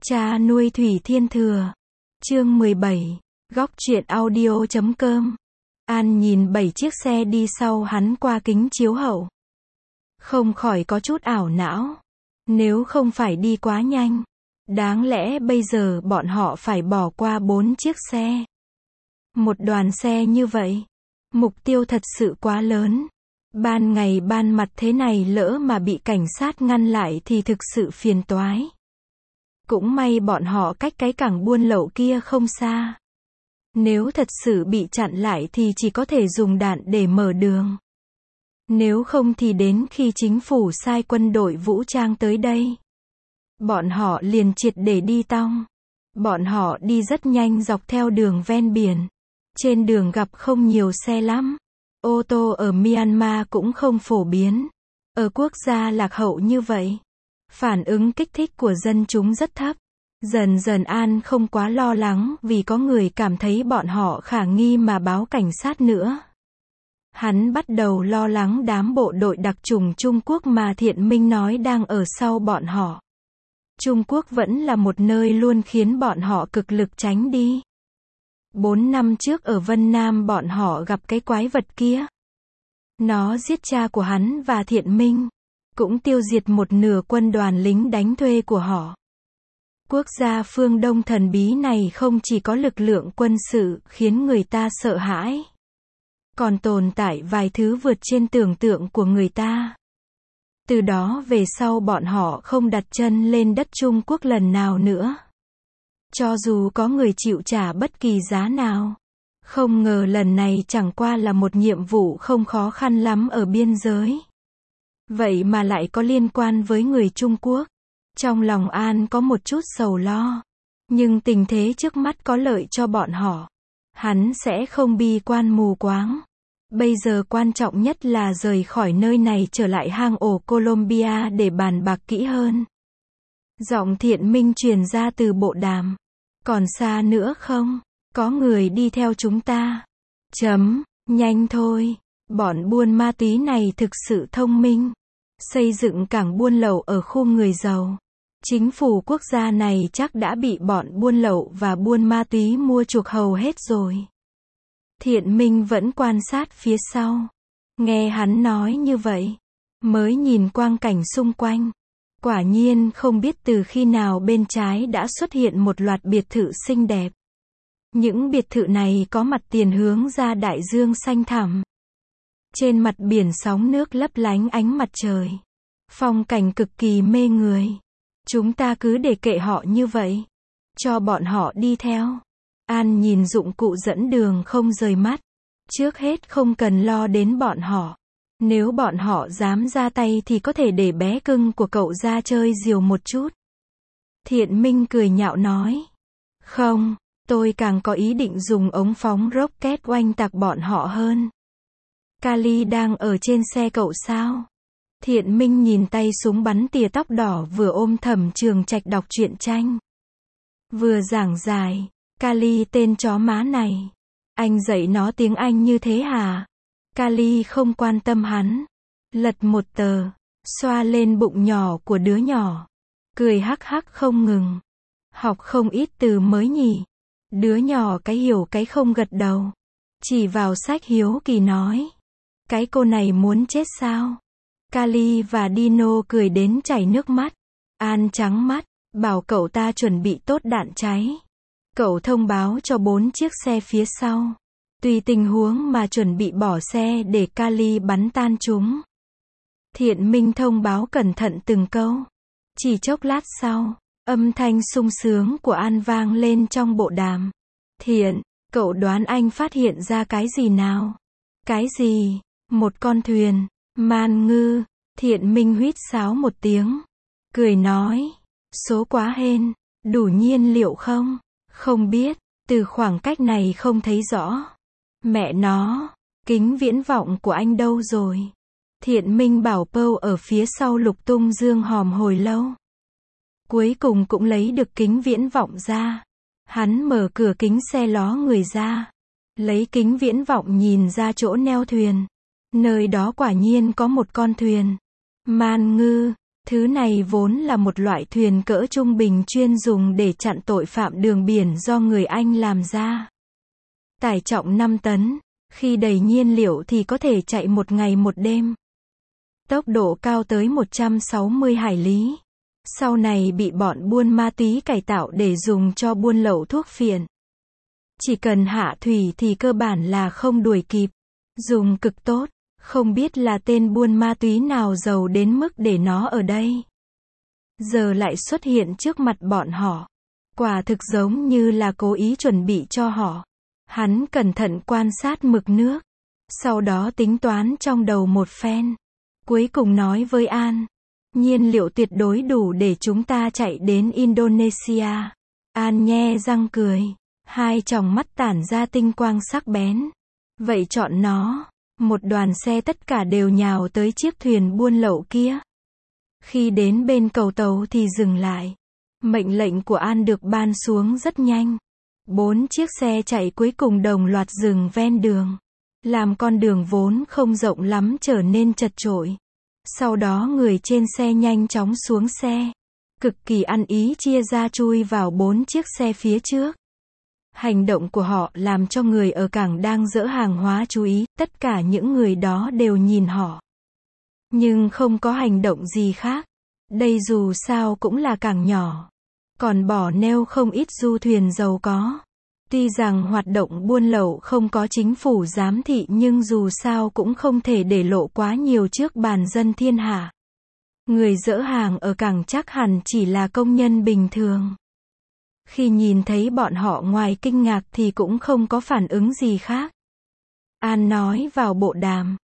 Cha nuôi Thủy Thiên Thừa. Chương 17. Góc truyện audio.com. An nhìn 7 chiếc xe đi sau hắn qua kính chiếu hậu. Không khỏi có chút ảo não. Nếu không phải đi quá nhanh, đáng lẽ bây giờ bọn họ phải bỏ qua 4 chiếc xe. Một đoàn xe như vậy, mục tiêu thật sự quá lớn. Ban ngày ban mặt thế này lỡ mà bị cảnh sát ngăn lại thì thực sự phiền toái. Cũng may bọn họ cách cái cảng buôn lậu kia không xa. Nếu thật sự bị chặn lại thì chỉ có thể dùng đạn để mở đường. Nếu không thì đến khi chính phủ sai quân đội vũ trang tới đây, bọn họ liền triệt để đi tong. Bọn họ đi rất nhanh dọc theo đường ven biển. Trên đường gặp không nhiều xe lắm. Ô tô ở Myanmar cũng không phổ biến. Ở quốc gia lạc hậu như vậy, phản ứng kích thích của dân chúng rất thấp. Dần dần An không quá lo lắng vì có người cảm thấy bọn họ khả nghi mà báo cảnh sát nữa. Hắn bắt đầu lo lắng đám bộ đội đặc chủng Trung Quốc mà Thiện Minh nói đang ở sau bọn họ. Trung Quốc vẫn là một nơi luôn khiến bọn họ cực lực tránh đi. 4 năm trước ở Vân Nam bọn họ gặp cái quái vật kia. Nó giết cha của hắn và Thiện Minh, cũng tiêu diệt một nửa quân đoàn lính đánh thuê của họ. Quốc gia phương Đông thần bí này không chỉ có lực lượng quân sự khiến người ta sợ hãi, còn tồn tại vài thứ vượt trên tưởng tượng của người ta. Từ đó về sau bọn họ không đặt chân lên đất Trung Quốc lần nào nữa. Cho dù có người chịu trả bất kỳ giá nào. Không ngờ lần này chẳng qua là một nhiệm vụ không khó khăn lắm ở biên giới. Vậy mà lại có liên quan với người Trung Quốc. Trong lòng An có một chút sầu lo. Nhưng tình thế trước mắt có lợi cho bọn họ. Hắn sẽ không bi quan mù quáng. Bây giờ quan trọng nhất là rời khỏi nơi này trở lại hang ổ Colombia để bàn bạc kỹ hơn. Giọng Thiện Minh truyền ra từ bộ đàm. Còn xa nữa không? Có người đi theo chúng ta. Nhanh thôi. Bọn buôn ma túy này thực sự thông minh. Xây dựng cảng buôn lậu ở khu người giàu. Chính phủ quốc gia này chắc đã bị bọn buôn lậu và buôn ma túy mua chuộc hầu hết rồi. Thiện Minh vẫn quan sát phía sau. Nghe hắn nói như vậy, mới nhìn quang cảnh xung quanh. Quả nhiên không biết từ khi nào bên trái đã xuất hiện một loạt biệt thự xinh đẹp. Những biệt thự này có mặt tiền hướng ra đại dương xanh thẳm. Trên mặt biển sóng nước lấp lánh ánh mặt trời. Phong cảnh cực kỳ mê người. Chúng ta cứ để kệ họ như vậy. Cho bọn họ đi theo. An nhìn dụng cụ dẫn đường không rời mắt. Trước hết không cần lo đến bọn họ. Nếu bọn họ dám ra tay thì có thể để bé cưng của cậu ra chơi diều một chút. Thiện Minh cười nhạo nói. Không, tôi càng có ý định dùng ống phóng rocket oanh tạc bọn họ hơn. Kali đang ở trên xe cậu sao? Thiện Minh nhìn tay súng bắn tỉa tóc đỏ vừa ôm Thẩm Trường Trạch đọc truyện tranh. Vừa giảng giải. Kali tên chó má này. Anh dạy nó tiếng Anh như thế hả? Kali không quan tâm hắn. Lật một tờ. Xoa lên bụng nhỏ của đứa nhỏ. Cười hắc hắc không ngừng. Học không ít từ mới nhỉ. Đứa nhỏ cái hiểu cái không gật đầu. Chỉ vào sách hiếu kỳ nói. Cái cô này muốn chết sao? Kali và Dino cười đến chảy nước mắt. An trắng mắt. Bảo cậu ta chuẩn bị tốt đạn cháy. Cậu thông báo cho 4 chiếc xe phía sau. Tùy tình huống mà chuẩn bị bỏ xe để Kali bắn tan chúng. Thiện Minh thông báo cẩn thận từng câu. Chỉ chốc lát sau, âm thanh sung sướng của An vang lên trong bộ đàm. Thiện, cậu đoán anh phát hiện ra cái gì nào? Cái gì? Một con thuyền. Man ngư. Thiện Minh huýt sáo một tiếng. Cười nói. Số quá hên. Đủ nhiên liệu không? Không biết. Từ khoảng cách này không thấy rõ. Mẹ nó. Kính viễn vọng của anh đâu rồi? Thiện Minh bảo Pâu ở phía sau lục tung dương hòm hồi lâu. Cuối cùng cũng lấy được kính viễn vọng ra. Hắn mở cửa kính xe ló người ra. Lấy kính viễn vọng nhìn ra chỗ neo thuyền. Nơi đó quả nhiên có một con thuyền. Man ngư. Thứ này vốn là một loại thuyền cỡ trung bình chuyên dùng để chặn tội phạm đường biển do người Anh làm ra. Tải trọng 5 tấn, khi đầy nhiên liệu thì có thể chạy một ngày một đêm. Tốc độ cao tới 160 hải lý. Sau này bị bọn buôn ma túy cải tạo để dùng cho buôn lậu thuốc phiện. Chỉ cần hạ thủy thì cơ bản là không đuổi kịp. Dùng cực tốt, không biết là tên buôn ma túy nào giàu đến mức để nó ở đây. Giờ lại xuất hiện trước mặt bọn họ. Quả thực giống như là cố ý chuẩn bị cho họ. Hắn cẩn thận quan sát mực nước. Sau đó tính toán trong đầu một phen. Cuối cùng nói với An. Nhiên liệu tuyệt đối đủ để chúng ta chạy đến Indonesia. An nhe răng cười. Hai tròng mắt tản ra tinh quang sắc bén. Vậy chọn nó. Một đoàn xe tất cả đều nhào tới chiếc thuyền buôn lậu kia. Khi đến bên cầu tàu thì dừng lại. Mệnh lệnh của An được ban xuống rất nhanh. 4 chiếc xe chạy cuối cùng đồng loạt dừng ven đường. Làm con đường vốn không rộng lắm trở nên chật chội. Sau đó người trên xe nhanh chóng xuống xe. Cực kỳ ăn ý chia ra chui vào 4 chiếc xe phía trước. Hành động của họ làm cho người ở cảng đang dỡ hàng hóa chú ý, tất cả những người đó đều nhìn họ. Nhưng không có hành động gì khác. Đây dù sao cũng là cảng nhỏ. Còn bỏ neo không ít du thuyền giàu có. Tuy rằng hoạt động buôn lậu không có chính phủ giám thị nhưng dù sao cũng không thể để lộ quá nhiều trước bàn dân thiên hạ. Người dỡ hàng ở cảng chắc hẳn chỉ là công nhân bình thường. Khi nhìn thấy bọn họ ngoài kinh ngạc thì cũng không có phản ứng gì khác. An nói vào bộ đàm.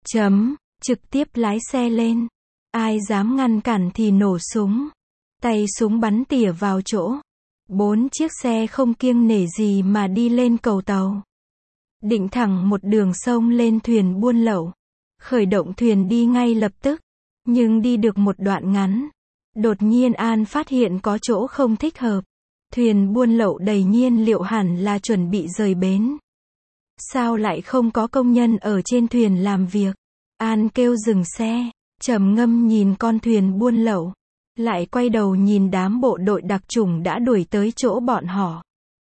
Trực tiếp lái xe lên. Ai dám ngăn cản thì nổ súng. Tay súng bắn tỉa vào chỗ. 4 chiếc xe không kiêng nể gì mà đi lên cầu tàu. Định thẳng một đường sông lên thuyền buôn lậu. Khởi động thuyền đi ngay lập tức. Nhưng đi được một đoạn ngắn. Đột nhiên An phát hiện có chỗ không thích hợp. Thuyền buôn lậu đầy nhiên liệu hẳn là chuẩn bị rời bến. Sao lại không có công nhân ở trên thuyền làm việc? An kêu dừng xe. Trầm ngâm nhìn con thuyền buôn lậu. Lại quay đầu nhìn đám bộ đội đặc chủng đã đuổi tới chỗ bọn họ.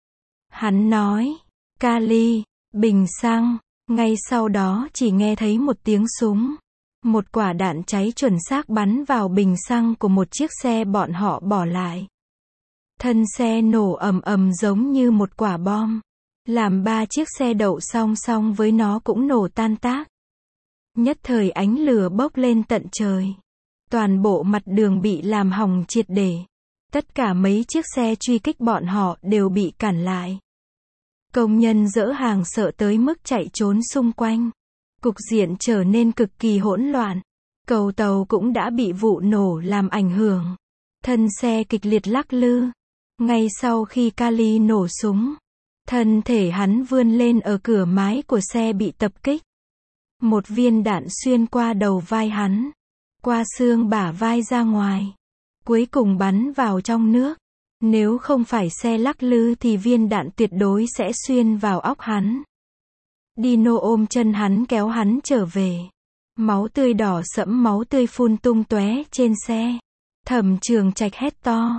Hắn nói. Kali, bình xăng. Ngay sau đó chỉ nghe thấy một tiếng súng. Một quả đạn cháy chuẩn xác bắn vào bình xăng của một chiếc xe bọn họ bỏ lại. Thân xe nổ ầm ầm giống như một quả bom. Làm 3 chiếc xe đậu song song với nó cũng nổ tan tác. Nhất thời ánh lửa bốc lên tận trời. Toàn bộ mặt đường bị làm hỏng triệt để. Tất cả mấy chiếc xe truy kích bọn họ đều bị cản lại. Công nhân dỡ hàng sợ tới mức chạy trốn xung quanh. Cục diện trở nên cực kỳ hỗn loạn. Cầu tàu cũng đã bị vụ nổ làm ảnh hưởng. Thân xe kịch liệt lắc lư. Ngay sau khi Kali nổ súng, thân thể hắn vươn lên ở cửa mái của xe bị tập kích. Một viên đạn xuyên qua đầu vai hắn, qua xương bả vai ra ngoài, cuối cùng bắn vào trong nước. Nếu không phải xe lắc lư thì viên đạn tuyệt đối sẽ xuyên vào óc hắn. Dino ôm chân hắn kéo hắn trở về. Máu tươi đỏ sẫm máu tươi phun tung tóe trên xe. Thẩm Trường Trạch hét to.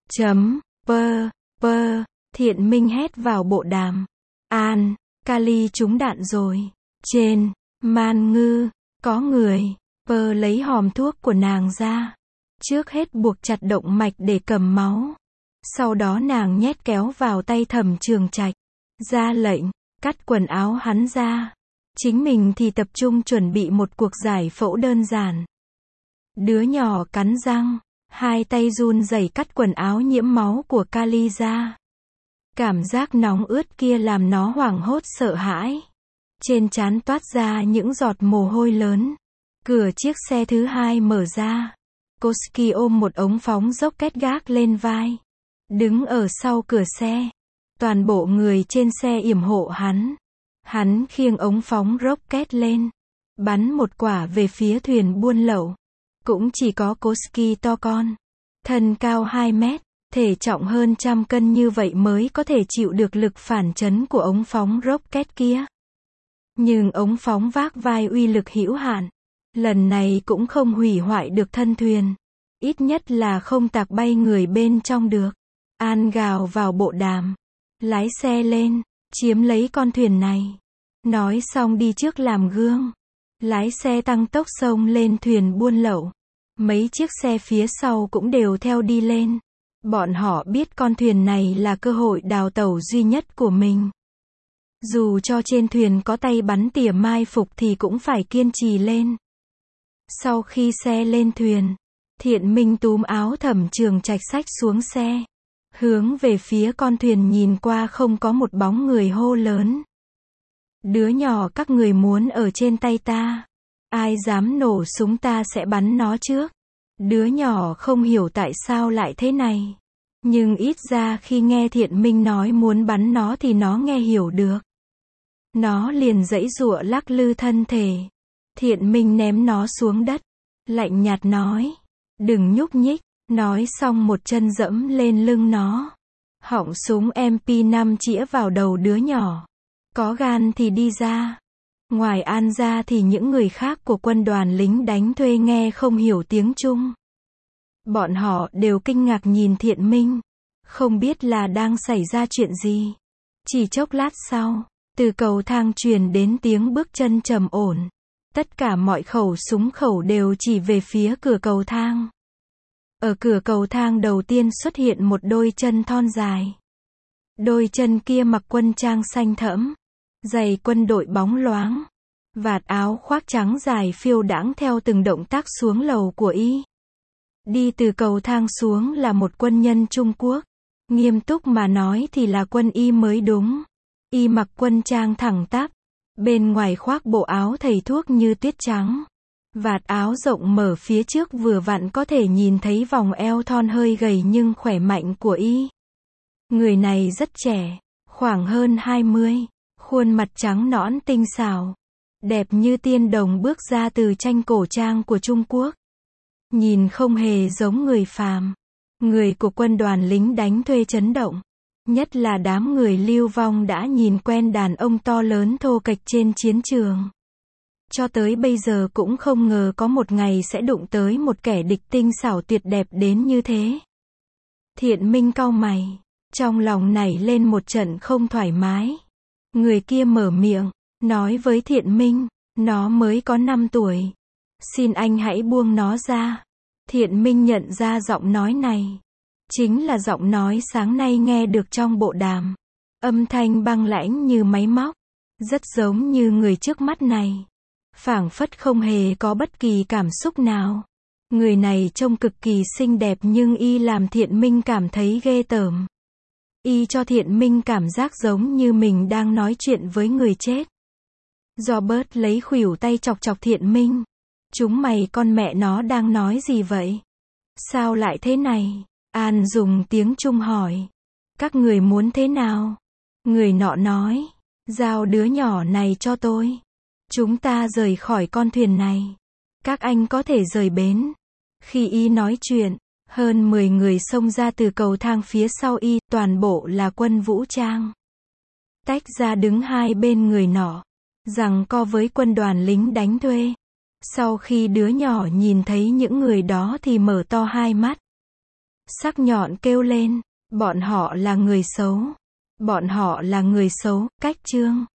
Thiện Minh hét vào bộ đàm. An, Kali trúng đạn rồi. Trên, Man Ngư, có người. Lấy hòm thuốc của nàng ra. Trước hết buộc chặt động mạch để cầm máu. Sau đó nàng nhét kéo vào tay Thẩm Trường Trạch. Ra lệnh, cắt quần áo hắn ra. Chính mình thì tập trung chuẩn bị một cuộc giải phẫu đơn giản. Đứa nhỏ cắn răng. Hai tay run rẩy cắt quần áo nhiễm máu của Kali ra. Cảm giác nóng ướt kia làm nó hoảng hốt sợ hãi. Trên trán toát ra những giọt mồ hôi lớn. Cửa chiếc xe thứ hai mở ra. Koski ôm một ống phóng rocket gác lên vai. Đứng ở sau cửa xe. Toàn bộ người trên xe yểm hộ hắn. Hắn khiêng ống phóng rocket lên. Bắn một quả về phía thuyền buôn lậu. Cũng chỉ có Koski to con. Thân cao 2 mét. Thể trọng hơn 100 cân như vậy mới có thể chịu được lực phản chấn của ống phóng rocket kia. Nhưng ống phóng vác vai uy lực hữu hạn. Lần này cũng không hủy hoại được thân thuyền. Ít nhất là không tạc bay người bên trong được. An gào vào bộ đàm. Lái xe lên, chiếm lấy con thuyền này. Nói xong đi trước làm gương. Lái xe tăng tốc xông lên thuyền buôn lậu. Mấy chiếc xe phía sau cũng đều theo đi lên. Bọn họ biết con thuyền này là cơ hội đào tẩu duy nhất của mình. Dù cho trên thuyền có tay bắn tỉa mai phục thì cũng phải kiên trì lên. Sau khi xe lên thuyền, Thiện Minh túm áo Thẩm Trường Trạch xách xuống xe. Hướng về phía con thuyền nhìn qua không có một bóng người hô lớn. Đứa nhỏ các người muốn ở trên tay ta. Ai dám nổ súng ta sẽ bắn nó trước. Đứa nhỏ không hiểu tại sao lại thế này. Nhưng ít ra khi nghe Thiện Minh nói muốn bắn nó thì nó nghe hiểu được. Nó liền giãy giụa lắc lư thân thể. Thiện Minh ném nó xuống đất. Lạnh nhạt nói. Đừng nhúc nhích. Nói xong một chân dẫm lên lưng nó. Họng súng MP5 chĩa vào đầu đứa nhỏ. Có gan thì đi ra. Ngoài An ra thì những người khác của quân đoàn lính đánh thuê nghe không hiểu tiếng Trung. Bọn họ đều kinh ngạc nhìn Thiện Minh. Không biết là đang xảy ra chuyện gì. Chỉ chốc lát sau, từ cầu thang truyền đến tiếng bước chân trầm ổn. Tất cả mọi khẩu súng khẩu đều chỉ về phía cửa cầu thang. Ở cửa cầu thang đầu tiên xuất hiện một đôi chân thon dài. Đôi chân kia mặc quân trang xanh thẫm, giày quân đội bóng loáng, vạt áo khoác trắng dài phiêu đãng theo từng động tác xuống lầu của y. Đi từ cầu thang xuống là một quân nhân Trung Quốc. Nghiêm túc mà nói thì là quân y mới đúng. Y mặc quân trang thẳng tắp, bên ngoài khoác bộ áo thầy thuốc như tuyết trắng. Vạt áo rộng mở phía trước vừa vặn có thể nhìn thấy vòng eo thon hơi gầy nhưng khỏe mạnh của y. Người này rất trẻ, khoảng hơn 20, khuôn mặt trắng nõn tinh xảo, đẹp như tiên đồng bước ra từ tranh cổ trang của Trung Quốc. Nhìn không hề giống người phàm. Người của quân đoàn lính đánh thuê chấn động. Nhất là đám người lưu vong đã nhìn quen đàn ông to lớn thô kệch trên chiến trường. Cho tới bây giờ cũng không ngờ có một ngày sẽ đụng tới một kẻ địch tinh xảo tuyệt đẹp đến như thế. Thiện Minh cau mày, trong lòng nảy lên một trận không thoải mái. Người kia mở miệng, nói với Thiện Minh, nó mới có 5 tuổi. Xin anh hãy buông nó ra. Thiện Minh nhận ra giọng nói này. Chính là giọng nói sáng nay nghe được trong bộ đàm. Âm thanh băng lãnh như máy móc. Rất giống như người trước mắt này. Phảng phất không hề có bất kỳ cảm xúc nào. Người này trông cực kỳ xinh đẹp nhưng y làm Thiện Minh cảm thấy ghê tởm. Y cho Thiện Minh cảm giác giống như mình đang nói chuyện với người chết. Robert lấy khuỷu tay chọc chọc Thiện Minh. Chúng mày con mẹ nó đang nói gì vậy? Sao lại thế này? An dùng tiếng Trung hỏi. Các người muốn thế nào? Người nọ nói. Giao đứa nhỏ này cho tôi. Chúng ta rời khỏi con thuyền này. Các anh có thể rời bến. Khi y nói chuyện, hơn 10 người xông ra từ cầu thang phía sau y, toàn bộ là quân vũ trang. Tách ra đứng hai bên người nọ. Giằng co với quân đoàn lính đánh thuê. Sau khi đứa nhỏ nhìn thấy những người đó thì mở to hai mắt. Sắc nhọn kêu lên, bọn họ là người xấu. Bọn họ là người xấu, cách chương.